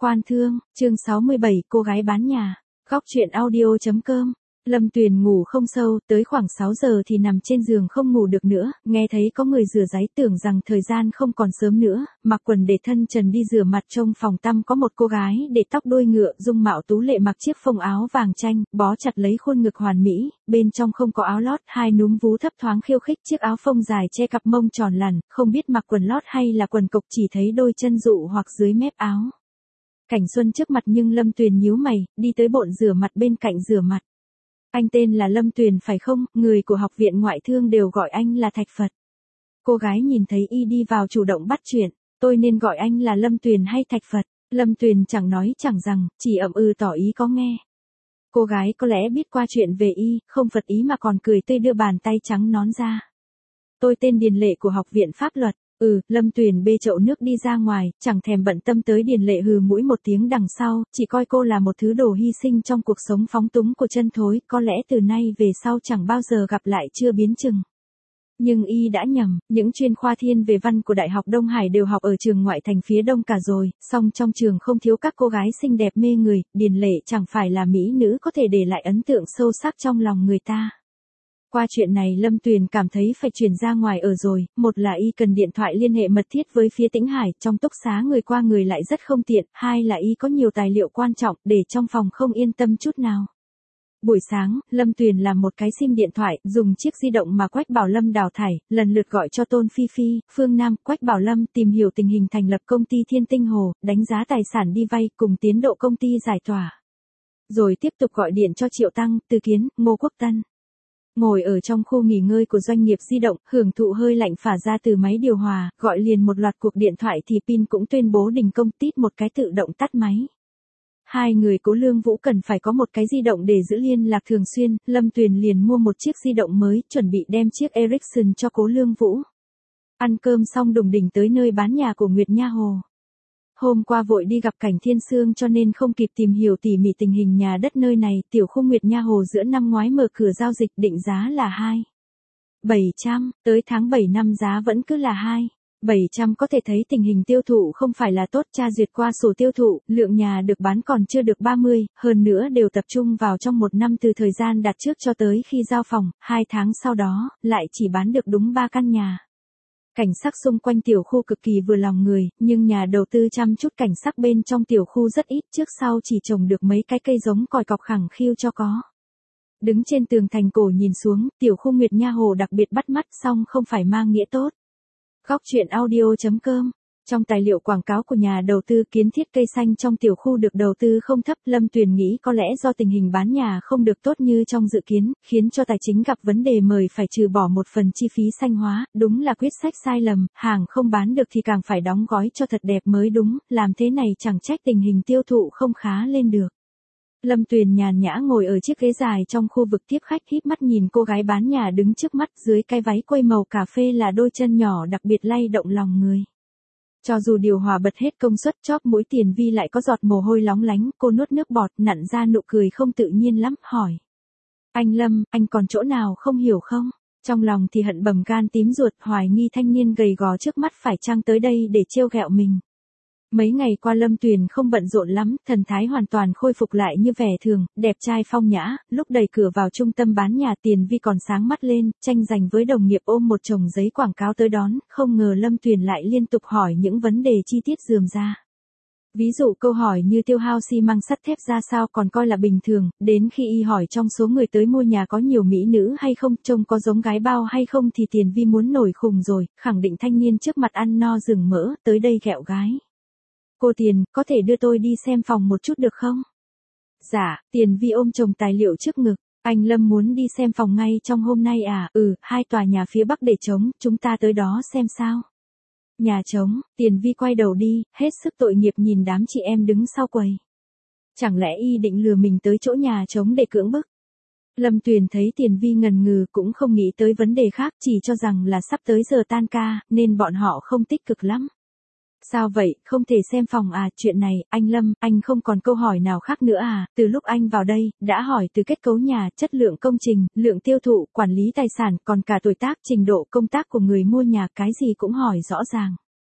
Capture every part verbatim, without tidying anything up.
Quan thương, chương sáu mươi bảy, cô gái bán nhà. Góc truyện audio.com. Lâm Tuyền ngủ không sâu, tới khoảng sáu giờ thì nằm trên giường không ngủ được nữa, nghe thấy có người rửa ráy tưởng rằng thời gian không còn sớm nữa, mặc quần để thân trần đi rửa mặt. Trong phòng tăm có một cô gái để tóc đuôi ngựa, dung mạo tú lệ, mặc chiếc phông áo vàng chanh, bó chặt lấy khuôn ngực hoàn mỹ, bên trong không có áo lót, hai núm vú thấp thoáng khiêu khích, chiếc áo phông dài che cặp mông tròn lẳn, không biết mặc quần lót hay là quần cộc, chỉ thấy đôi chân dụ hoặc dưới mép áo. Cảnh xuân trước mặt nhưng Lâm Tuyền nhíu mày, đi tới bồn rửa mặt bên cạnh rửa mặt. Anh tên là Lâm Tuyền phải không? Người của học viện ngoại thương đều gọi anh là Thạch Phật. Cô gái nhìn thấy y đi vào chủ động bắt chuyện, tôi nên gọi anh là Lâm Tuyền hay Thạch Phật? Lâm Tuyền chẳng nói chẳng rằng, chỉ ậm ừ tỏ ý có nghe. Cô gái có lẽ biết qua chuyện về y, không phật ý mà còn cười tươi đưa bàn tay trắng nón ra. Tôi tên Điền Lệ của học viện pháp luật. Ừ, Lâm Tuyền bê chậu nước đi ra ngoài, chẳng thèm bận tâm tới Điền Lệ hừ mũi một tiếng đằng sau, chỉ coi cô là một thứ đồ hy sinh trong cuộc sống phóng túng của chân thối, có lẽ từ nay về sau chẳng bao giờ gặp lại chưa biến chừng. Nhưng y đã nhầm, những chuyên khoa thiên về văn của Đại học Đông Hải đều học ở trường ngoại thành phía đông cả rồi, song trong trường không thiếu các cô gái xinh đẹp mê người, Điền Lệ chẳng phải là mỹ nữ có thể để lại ấn tượng sâu sắc trong lòng người ta. Qua chuyện này Lâm Tuyền cảm thấy phải chuyển ra ngoài ở rồi, một là y cần điện thoại liên hệ mật thiết với phía Tĩnh Hải, trong túc xá người qua người lại rất không tiện, hai là y có nhiều tài liệu quan trọng, để trong phòng không yên tâm chút nào. Buổi sáng, Lâm Tuyền làm một cái sim điện thoại, dùng chiếc di động mà Quách Bảo Lâm đào thải, lần lượt gọi cho Tôn Phi Phi, Phương Nam, Quách Bảo Lâm, tìm hiểu tình hình thành lập công ty Thiên Tinh Hồ, đánh giá tài sản đi vay, cùng tiến độ công ty giải tỏa. Rồi tiếp tục gọi điện cho Triệu Tăng, Từ Kiến, Ngô Quốc Tân. Ngồi ở trong khu nghỉ ngơi của doanh nghiệp di động, hưởng thụ hơi lạnh phả ra từ máy điều hòa, gọi liền một loạt cuộc điện thoại thì pin cũng tuyên bố đình công, tít một cái tự động tắt máy. Hai người Cố Lương Vũ cần phải có một cái di động để giữ liên lạc thường xuyên, Lâm Tuyền liền mua một chiếc di động mới, chuẩn bị đem chiếc Ericsson cho Cố Lương Vũ. Ăn cơm xong đùng đỉnh tới nơi bán nhà của Nguyệt Nha Hồ. Hôm qua vội đi gặp Cảnh Thiên Sương cho nên không kịp tìm hiểu tỉ mỉ tình hình nhà đất nơi này, tiểu khu Nguyệt Nha Hồ giữa năm ngoái mở cửa giao dịch định giá là hai nghìn bảy trăm, tới tháng bảy năm giá vẫn cứ là hai nghìn bảy trăm, có thể thấy tình hình tiêu thụ không phải là tốt, tra duyệt qua sổ tiêu thụ, lượng nhà được bán còn chưa được ba mươi, hơn nữa đều tập trung vào trong một năm từ thời gian đặt trước cho tới khi giao phòng, hai tháng sau đó, lại chỉ bán được đúng ba căn nhà. Cảnh sắc xung quanh tiểu khu cực kỳ vừa lòng người, nhưng nhà đầu tư chăm chút cảnh sắc bên trong tiểu khu rất ít, trước sau chỉ trồng được mấy cái cây giống còi cọc khẳng khiu cho có. Đứng trên tường thành cổ nhìn xuống, tiểu khu Nguyệt Nha Hồ đặc biệt bắt mắt, song không phải mang nghĩa tốt. Góc truyện audio.com. Trong tài liệu quảng cáo của nhà đầu tư, kiến thiết cây xanh trong tiểu khu được đầu tư không thấp, Lâm Tuyền nghĩ có lẽ do tình hình bán nhà không được tốt như trong dự kiến, khiến cho tài chính gặp vấn đề, mời phải trừ bỏ một phần chi phí xanh hóa, đúng là quyết sách sai lầm, hàng không bán được thì càng phải đóng gói cho thật đẹp mới đúng, làm thế này chẳng trách tình hình tiêu thụ không khá lên được. Lâm Tuyền nhàn nhã ngồi ở chiếc ghế dài trong khu vực tiếp khách, híp mắt nhìn cô gái bán nhà đứng trước mắt, dưới cái váy quây màu cà phê là đôi chân nhỏ đặc biệt lay động lòng người. Cho dù điều hòa bật hết công suất, chóp mũi Tiền Vi lại có giọt mồ hôi lóng lánh, cô nuốt nước bọt, nặn ra nụ cười không tự nhiên lắm, hỏi. Anh Lâm, anh còn chỗ nào không hiểu không? Trong lòng thì hận bầm gan tím ruột, hoài nghi thanh niên gầy gò trước mắt phải chăng tới đây để trêu ghẹo mình. Mấy ngày qua Lâm Tuyền không bận rộn lắm, thần thái hoàn toàn khôi phục lại như vẻ thường, đẹp trai phong nhã, lúc đẩy cửa vào trung tâm bán nhà Tiền Vi còn sáng mắt lên, tranh giành với đồng nghiệp ôm một chồng giấy quảng cáo tới đón, không ngờ Lâm Tuyền lại liên tục hỏi những vấn đề chi tiết rườm rà. Ví dụ câu hỏi như tiêu hao xi măng sắt thép ra sao còn coi là bình thường, đến khi y hỏi trong số người tới mua nhà có nhiều mỹ nữ hay không, trông có giống gái bao hay không thì Tiền Vi muốn nổi khùng rồi, khẳng định thanh niên trước mặt ăn no rừng mỡ, tới đây ghẹo gái. Cô Tiền, có thể đưa tôi đi xem phòng một chút được không? Dạ, Tiền Vi ôm chồng tài liệu trước ngực. Anh Lâm muốn đi xem phòng ngay trong hôm nay à? Ừ, hai tòa nhà phía bắc để trống, chúng ta tới đó xem sao. Nhà trống, Tiền Vi quay đầu đi, hết sức tội nghiệp nhìn đám chị em đứng sau quầy. Chẳng lẽ y định lừa mình tới chỗ nhà trống để cưỡng bức? Lâm Tuyền thấy Tiền Vi ngần ngừ cũng không nghĩ tới vấn đề khác, chỉ cho rằng là sắp tới giờ tan ca, nên bọn họ không tích cực lắm. Sao vậy, không thể xem phòng à? Chuyện này, anh Lâm, anh không còn câu hỏi nào khác nữa à? Từ lúc anh vào đây, đã hỏi từ kết cấu nhà, chất lượng công trình, lượng tiêu thụ, quản lý tài sản, còn cả tuổi tác, trình độ công tác của người mua nhà, cái gì cũng hỏi rõ ràng.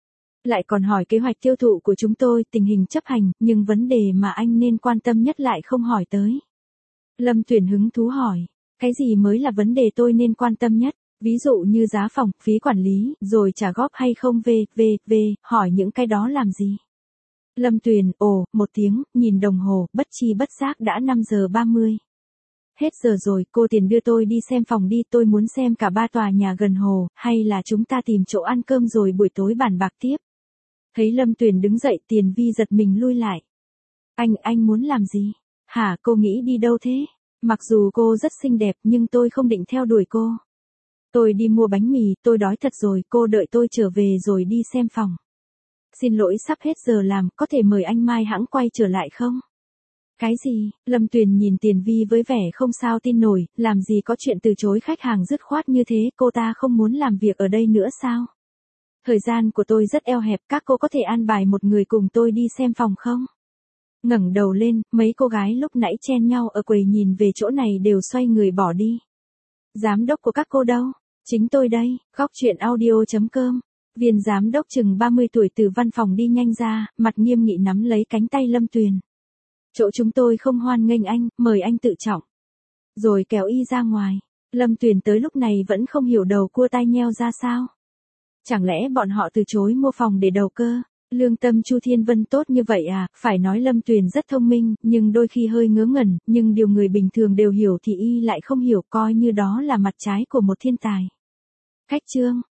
Lại còn hỏi kế hoạch tiêu thụ của chúng tôi, tình hình chấp hành, nhưng vấn đề mà anh nên quan tâm nhất lại không hỏi tới. Lâm Tuyền hứng thú hỏi, cái gì mới là vấn đề tôi nên quan tâm nhất? Ví dụ như giá phòng, phí quản lý, rồi trả góp hay không v, v, v, hỏi những cái đó làm gì? Lâm Tuyền, ồ, một tiếng, nhìn đồng hồ, bất chi bất giác đã năm giờ ba mươi. Hết giờ rồi, cô Tiền đưa tôi đi xem phòng đi, tôi muốn xem cả ba tòa nhà gần hồ, hay là chúng ta tìm chỗ ăn cơm rồi buổi tối bàn bạc tiếp. Thấy Lâm Tuyền đứng dậy, Tiền Vi giật mình lui lại. Anh, anh muốn làm gì? Hả, cô nghĩ đi đâu thế? Mặc dù cô rất xinh đẹp nhưng tôi không định theo đuổi cô. Tôi đi mua bánh mì, tôi đói thật rồi, cô đợi tôi trở về rồi đi xem phòng. Xin lỗi sắp hết giờ làm, có thể mời anh mai hãng quay trở lại không? Cái gì? Lâm Tuyền nhìn Tiền Vi với vẻ không sao tin nổi, làm gì có chuyện từ chối khách hàng dứt khoát như thế, cô ta không muốn làm việc ở đây nữa sao? Thời gian của tôi rất eo hẹp, các cô có thể an bài một người cùng tôi đi xem phòng không? Ngẩng đầu lên, mấy cô gái lúc nãy chen nhau ở quầy nhìn về chỗ này đều xoay người bỏ đi. Giám đốc của các cô đâu? Chính tôi đây, góc chuyện audio chấm com. Viên giám đốc chừng ba mươi tuổi từ văn phòng đi nhanh ra, mặt nghiêm nghị nắm lấy cánh tay Lâm Tuyền. Chỗ chúng tôi không hoan nghênh anh, mời anh tự trọng. Rồi kéo y ra ngoài. Lâm Tuyền tới lúc này vẫn không hiểu đầu cua tai nheo ra sao. Chẳng lẽ bọn họ từ chối mua phòng để đầu cơ? Lương tâm Chu Thiên Vân tốt như vậy à? Phải nói Lâm Tuyền rất thông minh, nhưng đôi khi hơi ngớ ngẩn, nhưng điều người bình thường đều hiểu thì y lại không hiểu, coi như đó là mặt trái của một thiên tài. Khách trương,